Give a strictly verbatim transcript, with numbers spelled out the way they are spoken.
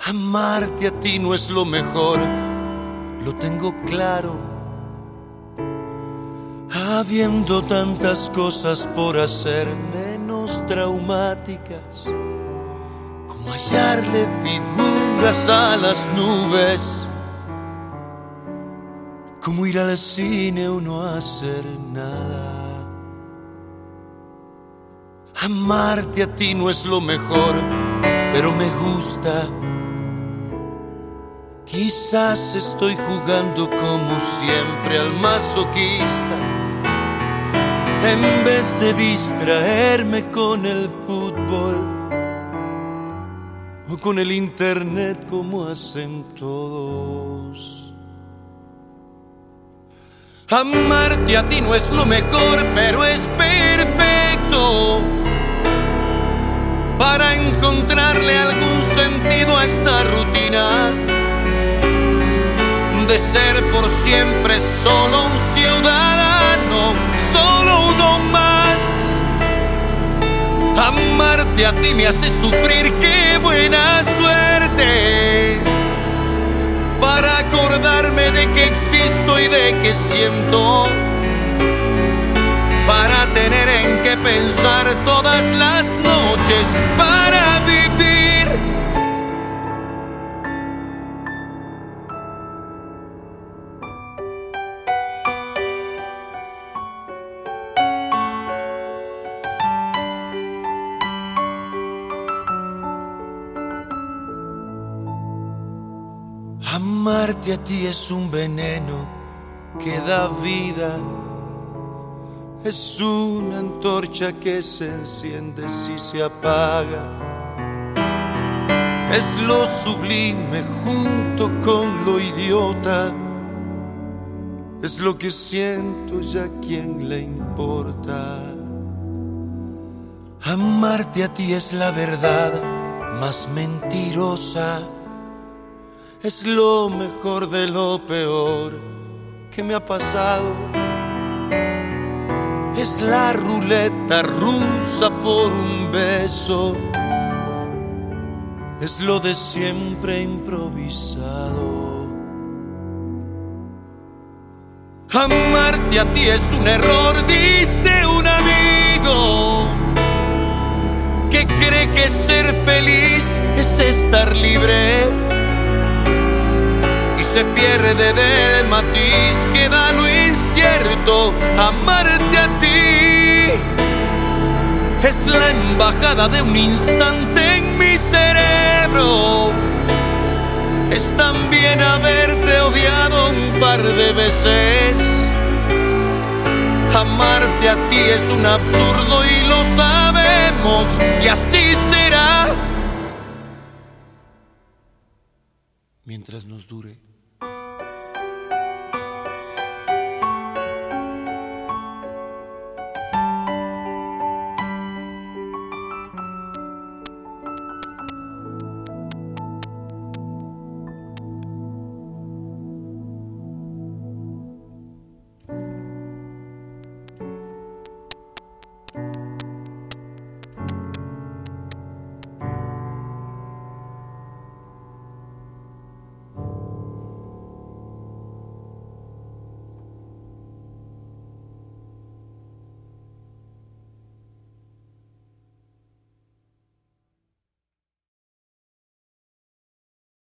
Amarte a ti no es lo mejor, lo tengo claro. Habiendo tantas cosas por hacer menos traumáticas, como hallarle figuras a las nubes, como ir al cine o no hacer nada. Amarte a ti no es lo mejor, pero me gusta. Quizás estoy jugando como siempre al masoquista, en vez de distraerme con el fútbol o con el internet como hacen todos. Amarte a ti no es lo mejor, pero es perfecto para encontrarle algún sentido a esta rutina de ser por siempre solo un ciudadano, solo uno más. Amarte a ti me hace sufrir, qué buena suerte, para acordarme de que existo y de que siento, para tener en qué pensar todas las noches, para vivir. Amarte a ti es un veneno que da vida, es una antorcha que se enciende si se apaga, es lo sublime junto con lo idiota, es lo que siento y a quién le importa. Amarte a ti es la verdad más mentirosa, es lo mejor de lo peor que me ha pasado. Es la ruleta rusa por un beso, es lo de siempre improvisado. Amarte a ti es un error, dice un amigo, que cree que ser feliz es estar libre, se pierde del matiz que da lo incierto. Amarte a ti es la embajada de un instante en mi cerebro, es también haberte odiado un par de veces. Amarte a ti es un absurdo y lo sabemos, y así será mientras nos dure.